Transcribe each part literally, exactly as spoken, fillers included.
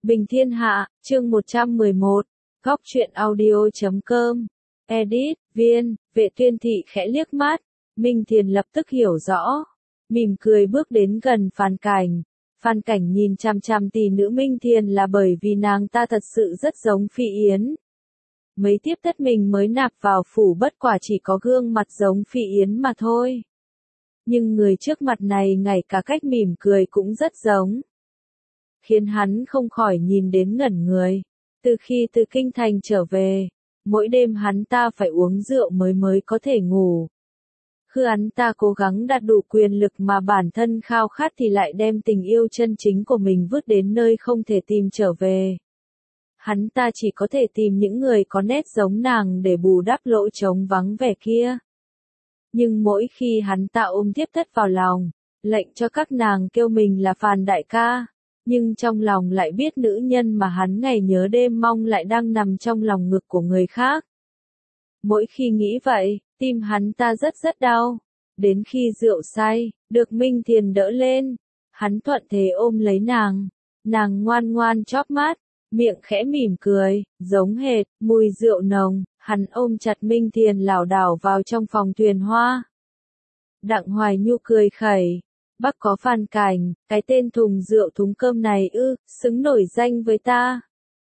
Bình Thiên Hạ, chương một trăm mười một, góc truyện audio chấm com, edit, viên, Vệ Tuyên Thị khẽ liếc mắt, Minh Thiền lập tức hiểu rõ, mỉm cười bước đến gần Phan Cảnh. Phan Cảnh nhìn chằm chằm tỷ nữ Minh Thiền là bởi vì nàng ta thật sự rất giống Phi Yến. Mấy tiếp thất mình mới nạp vào phủ bất quả chỉ có gương mặt giống Phi Yến mà thôi. Nhưng người trước mặt này ngay cả cách mỉm cười cũng rất giống. Khiến hắn không khỏi nhìn đến ngẩn người. Từ khi từ kinh thành trở về, mỗi đêm hắn ta phải uống rượu mới mới có thể ngủ. Khi hắn ta cố gắng đạt đủ quyền lực mà bản thân khao khát thì lại đem tình yêu chân chính của mình vứt đến nơi không thể tìm trở về. Hắn ta chỉ có thể tìm những người có nét giống nàng để bù đắp lỗ trống vắng vẻ kia. Nhưng mỗi khi hắn ta ôm thiếp thất vào lòng, lệnh cho các nàng kêu mình là Phan đại ca, nhưng trong lòng lại biết nữ nhân mà hắn ngày nhớ đêm mong lại đang nằm trong lòng ngực của người khác. Mỗi khi nghĩ vậy, tim hắn ta rất rất đau. Đến khi rượu say, được Minh Thiền đỡ lên, hắn thuận thế ôm lấy nàng. Nàng ngoan ngoan chóp mắt, miệng khẽ mỉm cười, giống hệt, mùi rượu nồng, hắn ôm chặt Minh Thiền lảo đảo vào trong phòng thuyền hoa. Đặng Hoài Nhu cười khẩy, bác có Phan Cảnh, cái tên thùng rượu thúng cơm này ư, xứng nổi danh với ta.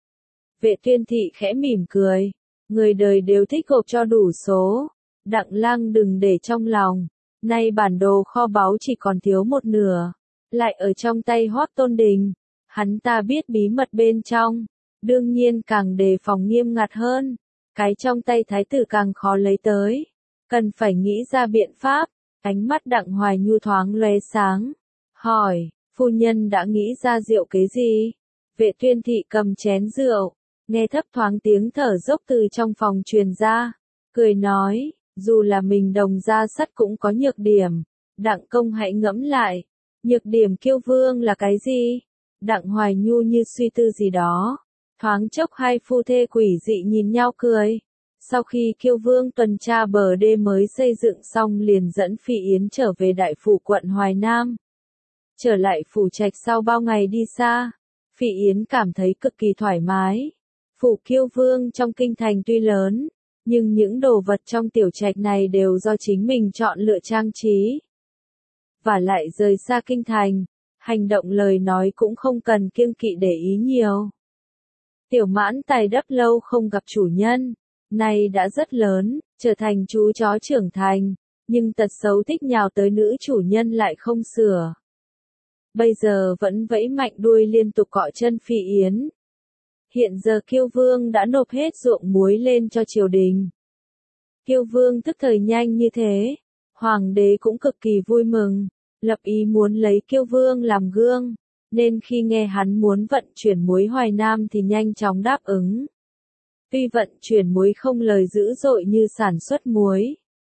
Vệ Tuyên Thị khẽ mỉm cười, người đời đều thích gộp cho đủ số, Đặng Lang đừng để trong lòng, nay bản đồ kho báu chỉ còn thiếu một nửa, lại ở trong tay Hoắc Tôn Đình, hắn ta biết bí mật bên trong, đương nhiên càng đề phòng nghiêm ngặt hơn, cái trong tay thái tử càng khó lấy tới, cần phải nghĩ ra biện pháp. Ánh mắt Đặng Hoài Nhu thoáng lóe sáng, hỏi, phu nhân đã nghĩ ra rượu kế gì? Vệ Tuyên Thị cầm chén rượu, nghe thấp thoáng tiếng thở dốc từ trong phòng truyền ra, cười nói, dù là mình đồng gia sắt cũng có nhược điểm, Đặng công hãy ngẫm lại, nhược điểm Kiêu Vương là cái gì? Đặng Hoài Nhu như suy tư gì đó, thoáng chốc hai phu thê quỷ dị nhìn nhau cười. Sau khi Kiêu Vương tuần tra bờ đê mới xây dựng xong liền dẫn Phi Yến trở về đại phủ quận Hoài Nam. Trở lại phủ trạch sau bao ngày đi xa, Phi Yến cảm thấy cực kỳ thoải mái. Phủ Kiêu Vương trong kinh thành tuy lớn, nhưng những đồ vật trong tiểu trạch này đều do chính mình chọn lựa trang trí. Và lại rời xa kinh thành, hành động lời nói cũng không cần kiêng kỵ để ý nhiều. Tiểu Mãn Tài đắp lâu không gặp chủ nhân. Này đã rất lớn, trở thành chú chó trưởng thành, nhưng tật xấu thích nhào tới nữ chủ nhân lại không sửa. Bây giờ vẫn vẫy mạnh đuôi liên tục cọ chân Phi Yến. Hiện giờ Kiêu Vương đã nộp hết ruộng muối lên cho triều đình. Kiêu Vương tức thời nhanh như thế, Hoàng đế cũng cực kỳ vui mừng, lập ý muốn lấy Kiêu Vương làm gương, nên khi nghe hắn muốn vận chuyển muối Hoài Nam thì nhanh chóng đáp ứng. Tuy vận chuyển muối không lời dữ dội như sản xuất muối,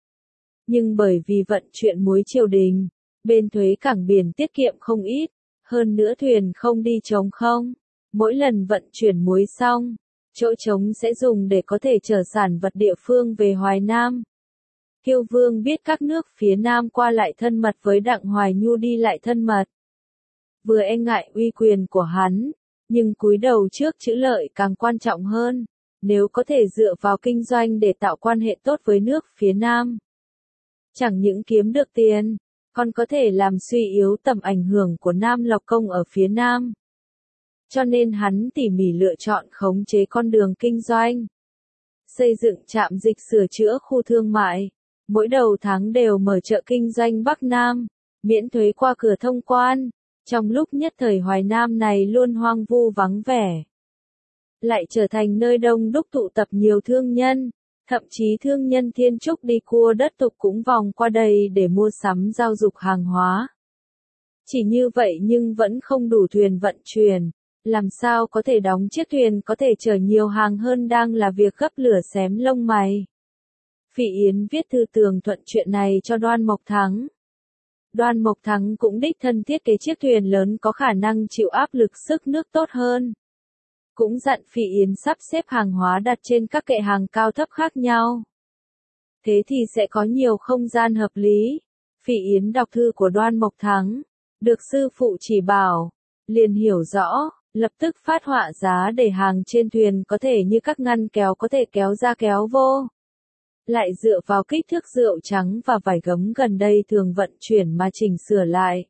nhưng bởi vì vận chuyển muối triều đình, bên thuế cảng biển tiết kiệm không ít, hơn nữa thuyền không đi trống không. Mỗi lần vận chuyển muối xong, chỗ trống sẽ dùng để có thể chở sản vật địa phương về Hoài Nam. Kiêu Vương biết các nước phía Nam qua lại thân mật với Đặng Hoài Nhu đi lại thân mật. Vừa e ngại uy quyền của hắn, nhưng cúi đầu trước chữ lợi càng quan trọng hơn. Nếu có thể dựa vào kinh doanh để tạo quan hệ tốt với nước phía Nam, chẳng những kiếm được tiền, còn có thể làm suy yếu tầm ảnh hưởng của Nam Lộc Công ở phía Nam. Cho nên hắn tỉ mỉ lựa chọn khống chế con đường kinh doanh, xây dựng trạm dịch sửa chữa khu thương mại, mỗi đầu tháng đều mở chợ kinh doanh Bắc Nam, miễn thuế qua cửa thông quan, trong lúc nhất thời Hoài Nam này luôn hoang vu vắng vẻ. Lại trở thành nơi đông đúc tụ tập nhiều thương nhân, thậm chí thương nhân thiên trúc đi cua đất tục cũng vòng qua đây để mua sắm giao dục hàng hóa. Chỉ như vậy nhưng vẫn không đủ thuyền vận chuyển, làm sao có thể đóng chiếc thuyền có thể chở nhiều hàng hơn đang là việc gấp lửa xém lông mày. Phi Yến viết thư tường thuận chuyện này cho Đoan Mộc Thắng. Đoan Mộc Thắng cũng đích thân thiết kế chiếc thuyền lớn có khả năng chịu áp lực sức nước tốt hơn. Cũng dặn Phi Yến sắp xếp hàng hóa đặt trên các kệ hàng cao thấp khác nhau. Thế thì sẽ có nhiều không gian hợp lý. Phi Yến đọc thư của Đoan Mộc Thắng, được sư phụ chỉ bảo, liền hiểu rõ, lập tức phát họa giá để hàng trên thuyền có thể như các ngăn kéo có thể kéo ra kéo vô. Lại dựa vào kích thước rượu trắng và vải gấm gần đây thường vận chuyển mà chỉnh sửa lại.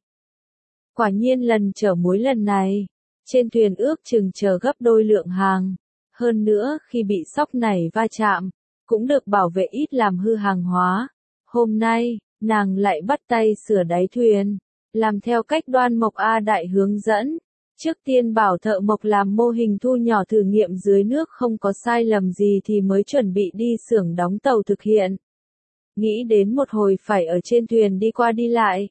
Quả nhiên lần chở muối lần này, trên thuyền ước chừng chở gấp đôi lượng hàng. Hơn nữa khi bị sóc này va chạm, cũng được bảo vệ ít làm hư hàng hóa. Hôm nay, nàng lại bắt tay sửa đáy thuyền, làm theo cách Đoan Mộc A Đại hướng dẫn. Trước tiên bảo thợ mộc làm mô hình thu nhỏ thử nghiệm dưới nước không có sai lầm gì thì mới chuẩn bị đi xưởng đóng tàu thực hiện. Nghĩ đến một hồi phải ở trên thuyền đi qua đi lại.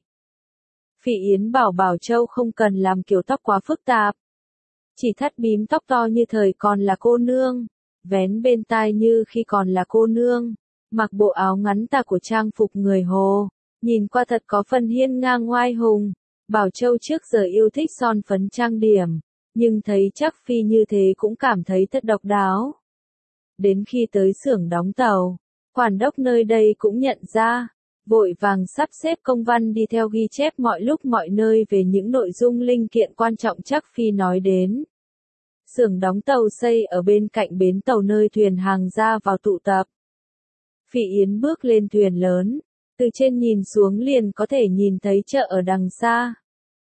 Phỉ Yến bảo Bảo Châu không cần làm kiểu tóc quá phức tạp. Chỉ thắt bím tóc to như thời còn là cô nương, vén bên tai như khi còn là cô nương, mặc bộ áo ngắn tà của trang phục người Hồ, nhìn qua thật có phần hiên ngang oai hùng. Bảo Châu trước giờ yêu thích son phấn trang điểm, nhưng thấy Trác Phi như thế cũng cảm thấy thật độc đáo. Đến khi tới xưởng đóng tàu, quản đốc nơi đây cũng nhận ra, vội vàng sắp xếp công văn đi theo ghi chép mọi lúc mọi nơi về những nội dung linh kiện quan trọng Trác Phi nói đến. Xưởng đóng tàu xây ở bên cạnh bến tàu nơi thuyền hàng ra vào tụ tập. Phỉ Yến bước lên thuyền lớn, từ trên nhìn xuống liền có thể nhìn thấy chợ ở đằng xa.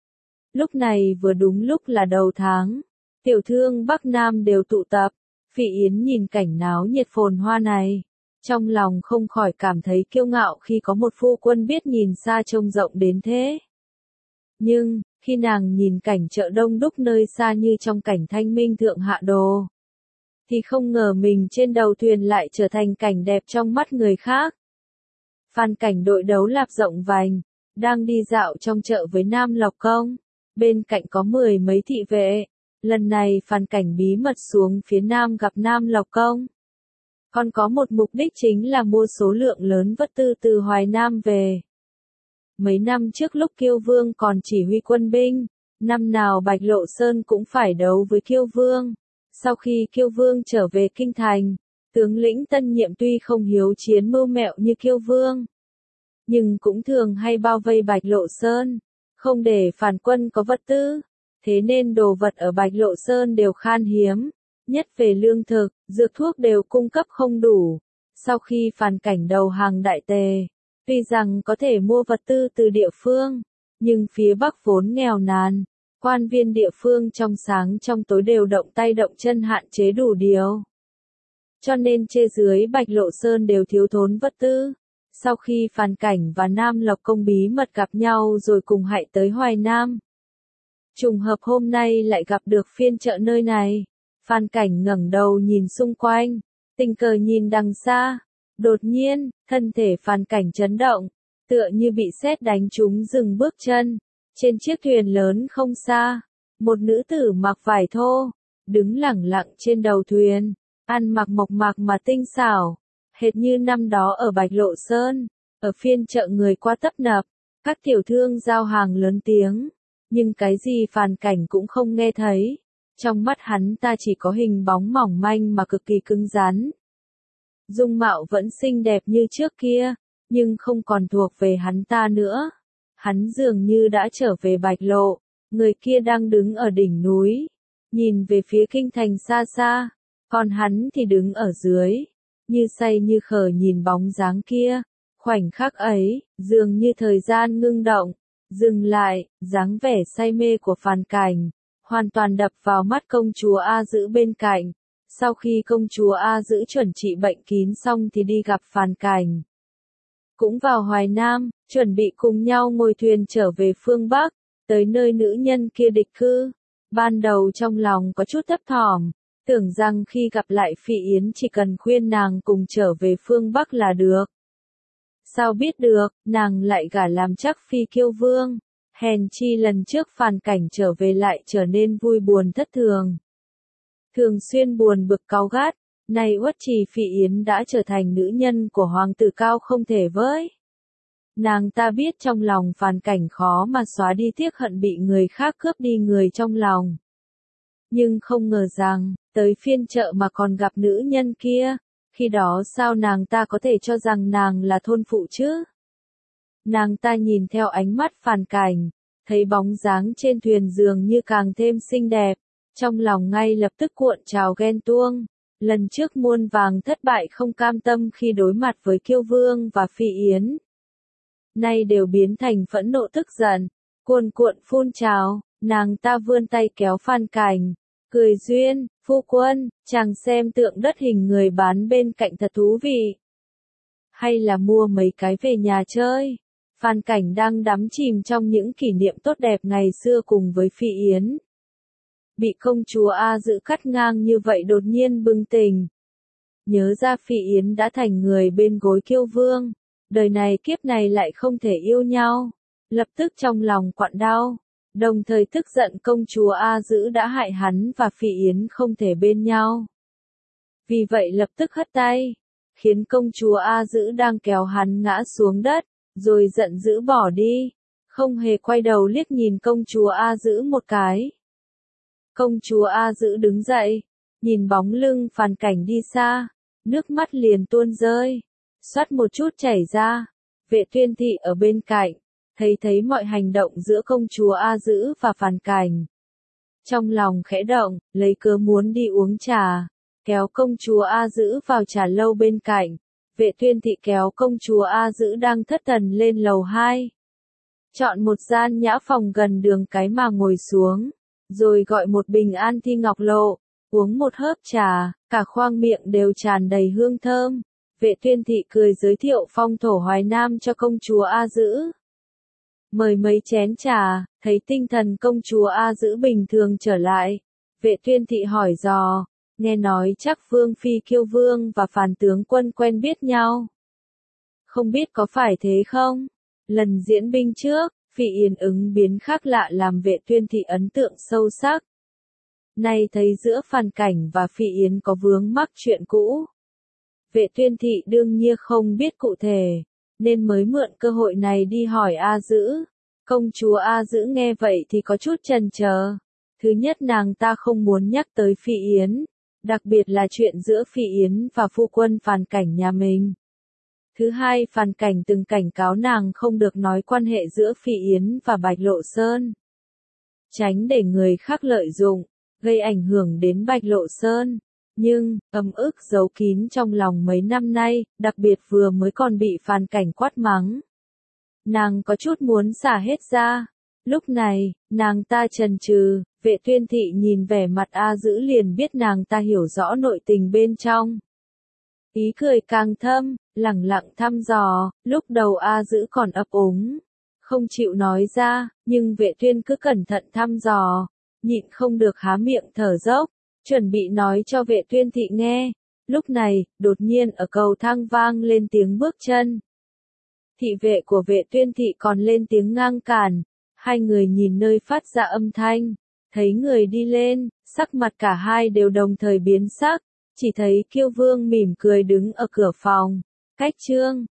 Lúc này vừa đúng lúc là đầu tháng, tiểu thương Bắc Nam đều tụ tập. Phỉ Yến nhìn cảnh náo nhiệt phồn hoa này, trong lòng không khỏi cảm thấy kiêu ngạo khi có một phu quân biết nhìn xa trông rộng đến thế. Nhưng, khi nàng nhìn cảnh chợ đông đúc nơi xa như trong cảnh Thanh Minh Thượng Hạ Đồ, thì không ngờ mình trên đầu thuyền lại trở thành cảnh đẹp trong mắt người khác. Phan Cảnh đội đấu lạp rộng vành, đang đi dạo trong chợ với Nam Lộc Công, bên cạnh có mười mấy thị vệ. Lần này Phan Cảnh bí mật xuống phía Nam gặp Nam Lộc Công. Còn có một mục đích chính là mua số lượng lớn vật tư từ Hoài Nam về. Mấy năm trước lúc Kiêu Vương còn chỉ huy quân binh, năm nào Bạch Lộ Sơn cũng phải đấu với Kiêu Vương. Sau khi Kiêu Vương trở về kinh thành, tướng lĩnh tân nhiệm tuy không hiếu chiến mưu mẹo như Kiêu Vương, nhưng cũng thường hay bao vây Bạch Lộ Sơn, không để phản quân có vật tư. Thế nên đồ vật ở Bạch Lộ Sơn đều khan hiếm, nhất về lương thực, dược thuốc đều cung cấp không đủ. Sau khi Phan Cảnh đầu hàng Đại Tề, tuy rằng có thể mua vật tư từ địa phương, nhưng phía Bắc vốn nghèo nàn, quan viên địa phương trong sáng trong tối đều động tay động chân hạn chế đủ điều. Cho nên trên dưới Bạch Lộ Sơn đều thiếu thốn vật tư. Sau khi Phan Cảnh và Nam Lộc Công bí mật gặp nhau rồi cùng hại tới Hoài Nam, trùng hợp hôm nay lại gặp được phiên chợ nơi này. Phan Cảnh ngẩng đầu nhìn xung quanh, tình cờ nhìn đằng xa. Đột nhiên, thân thể Phan Cảnh chấn động, tựa như bị sét đánh trúng dừng bước chân. Trên chiếc thuyền lớn không xa, một nữ tử mặc vải thô, đứng lẳng lặng trên đầu thuyền, ăn mặc mộc mạc mà tinh xảo, hệt như năm đó ở Bạch Lộ Sơn. Ở phiên chợ người qua tấp nập, các tiểu thương giao hàng lớn tiếng. Nhưng cái gì Phan Cảnh cũng không nghe thấy. Trong mắt hắn ta chỉ có hình bóng mỏng manh mà cực kỳ cứng rắn. Dung mạo vẫn xinh đẹp như trước kia, nhưng không còn thuộc về hắn ta nữa. Hắn dường như đã trở về Bạch Lộ, người kia đang đứng ở đỉnh núi, nhìn về phía kinh thành xa xa, còn hắn thì đứng ở dưới, như say như khờ nhìn bóng dáng kia. Khoảnh khắc ấy, dường như thời gian ngưng động, dừng lại, dáng vẻ say mê của Phan Cảnh, hoàn toàn đập vào mắt công chúa A Dữ bên cạnh. Sau khi công chúa A Dữ chuẩn trị bệnh kín xong thì đi gặp Phan Cảnh. Cũng vào Hoài Nam, chuẩn bị cùng nhau ngồi thuyền trở về phương Bắc, tới nơi nữ nhân kia địch cư. Ban đầu trong lòng có chút thấp thỏm, tưởng rằng khi gặp lại Phỉ Yến chỉ cần khuyên nàng cùng trở về phương Bắc là được. Sao biết được, nàng lại gả làm Trác Phi Kiêu Vương. Hèn chi lần trước Phan Cảnh trở về lại trở nên vui buồn thất thường. Thường xuyên buồn bực cáu gắt, nay Uất Trì Phỉ Yến đã trở thành nữ nhân của hoàng tử cao không thể với. Nàng ta biết trong lòng Phan Cảnh khó mà xóa đi tiếc hận bị người khác cướp đi người trong lòng. Nhưng không ngờ rằng, tới phiên chợ mà còn gặp nữ nhân kia, khi đó sao nàng ta có thể cho rằng nàng là thôn phụ chứ? Nàng ta nhìn theo ánh mắt Phan Cảnh, thấy bóng dáng trên thuyền dường như càng thêm xinh đẹp, Trong lòng ngay lập tức cuộn trào ghen tuông. Lần trước muôn vàng thất bại không cam tâm khi đối mặt với Kiêu Vương và Phi Yến. Nay đều biến thành phẫn nộ tức giận, cuồn cuộn phun trào, nàng ta vươn tay kéo Phan Cảnh, cười duyên, phu quân, chàng xem tượng đất hình người bán bên cạnh thật thú vị. Hay là mua mấy cái về nhà chơi? Phan Cảnh đang đắm chìm trong những kỷ niệm tốt đẹp ngày xưa cùng với Phi Yến. Bị công chúa A Dữ cắt ngang như vậy đột nhiên bừng tỉnh. Nhớ ra Phi Yến đã thành người bên gối Kiêu Vương, đời này kiếp này lại không thể yêu nhau. Lập tức trong lòng quặn đau, đồng thời tức giận công chúa A Dữ đã hại hắn và Phi Yến không thể bên nhau. Vì vậy lập tức hất tay, khiến công chúa A Dữ đang kéo hắn ngã xuống đất, rồi giận dữ bỏ đi, không hề quay đầu liếc nhìn công chúa A Dữ một cái. Công chúa A Dữ đứng dậy, nhìn bóng lưng Phan Cảnh đi xa, nước mắt liền tuôn rơi, xoát một chút chảy ra. Vệ Tuyên Thị ở bên cạnh, thấy thấy mọi hành động giữa công chúa A Dữ và Phan Cảnh. Trong lòng khẽ động, lấy cớ muốn đi uống trà, kéo công chúa A Dữ vào trà lâu bên cạnh. Vệ Tuyên Thị kéo công chúa A Dữ đang thất thần lên lầu hai. Chọn một gian nhã phòng gần đường cái mà ngồi xuống, rồi gọi một bình An Thi Ngọc Lộ, uống một hớp trà, cả khoang miệng đều tràn đầy hương thơm. Vệ Tuyên Thị cười giới thiệu phong thổ Hoài Nam cho công chúa A Dữ. Mời mấy chén trà, thấy tinh thần công chúa A Dữ bình thường trở lại. Vệ Tuyên Thị hỏi dò, nghe nói chắc Vương Phi Kiêu Vương và Phan tướng quân quen biết nhau. Không biết có phải thế không? Lần diễn binh trước, Phi Yến ứng biến khác lạ làm Vệ Tuyên Thị ấn tượng sâu sắc. Nay thấy giữa Phan Cảnh và Phi Yến có vướng mắc chuyện cũ. Vệ Tuyên Thị đương nhiên không biết cụ thể, nên mới mượn cơ hội này đi hỏi A Dữ. Công chúa A Dữ nghe vậy thì có chút chần chờ. Thứ nhất, nàng ta không muốn nhắc tới Phi Yến, đặc biệt là chuyện giữa Phi Yến và phu quân Phan Cảnh nhà mình. Thứ hai, Phan Cảnh từng cảnh cáo nàng không được nói quan hệ giữa Phi Yến và Bạch Lộ Sơn, tránh để người khác lợi dụng, gây ảnh hưởng đến Bạch Lộ Sơn. Nhưng, ấm ức giấu kín trong lòng mấy năm nay, đặc biệt vừa mới còn bị Phan Cảnh quát mắng. Nàng có chút muốn xả hết ra. Lúc này, nàng ta chần chừ. Vệ Tuyên Thị nhìn vẻ mặt A Dữ liền biết nàng ta hiểu rõ nội tình bên trong. Ý cười càng thâm, lẳng lặng thăm dò. Lúc đầu A Dữ còn ấp úng, không chịu nói ra, nhưng Vệ Tuyên cứ cẩn thận thăm dò, nhịn không được há miệng thở dốc, chuẩn bị nói cho Vệ Tuyên Thị nghe. Lúc này, đột nhiên ở cầu thang vang lên tiếng bước chân. Thị vệ của Vệ Tuyên Thị còn lên tiếng ngang cản. Hai người nhìn nơi phát ra âm thanh, thấy người đi lên, sắc mặt cả hai đều đồng thời biến sắc. Chỉ thấy Kiêu Vương mỉm cười đứng ở cửa phòng, cách Trương